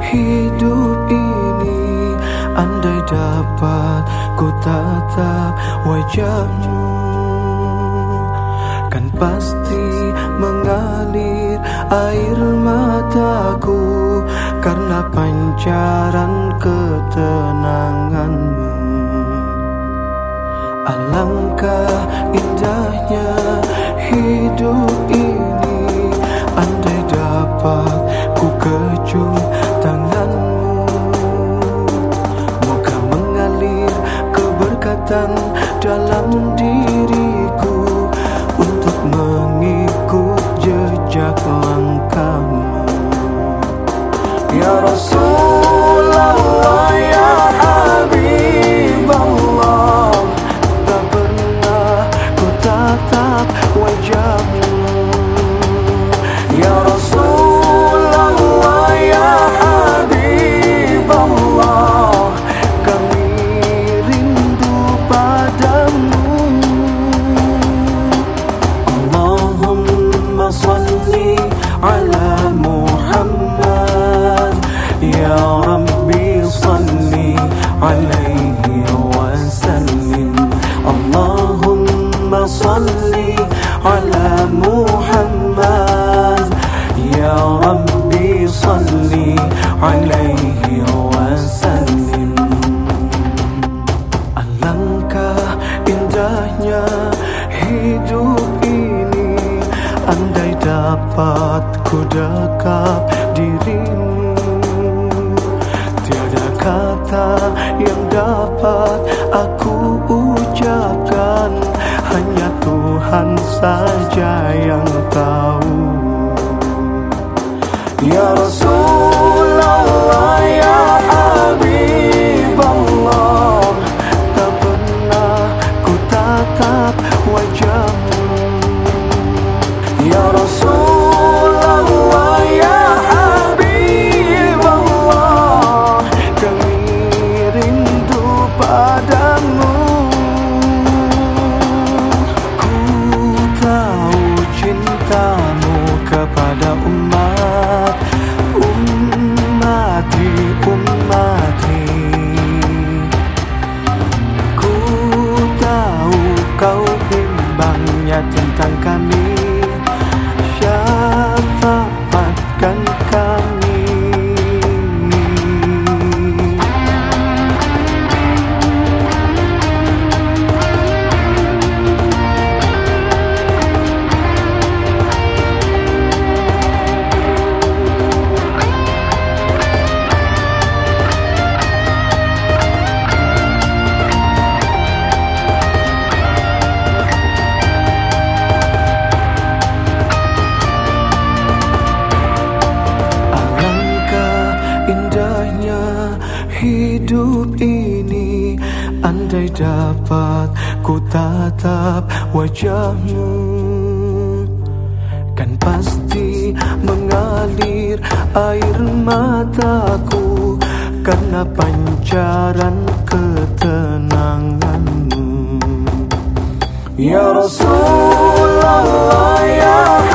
hidup ini, andai dapat ku tatap wajahmu, kan pasti mengalir air mataku karena pancaran ketenanganmu. Alangkah indahnya hidup ini, andai dapat ku kejuk tanganmu, moga mengalir keberkatan dalam diriku untuk mengikut jejak langkahmu. Ya Rasulullah, ya Habiballah, tak pernah ku tatap wajahmu. Ya Rasulullah, ya Habiballah, kami rindu padamu. Allahumma salli ala Muhammad, ya Rabbi salli alaihi wa sallim. Allahumma salli ala Muhammad, ya Rabbi salli alaihi wa sallim. Alangkah indahnya hidup ini, andai dapat ku dekap dirimu, tiada kata yang dapat aku ucapkan, hanya Tuhan saja yang tahu. Ya Rasulullah, ya Habiballah, tak pernah ku tatap wajahmu. Ya Rasulullah, ya Habiballah, kami rindu padamu. Ku tahu cintamu kepada ummati, ku tahu kau bimbangnya tentang kami, syafaatkan kami. Hidup ini, andai dapat ku tatap wajahmu, kan pasti mengalir air mataku karena pancaran ketenanganmu. Ya Rasulullah, ya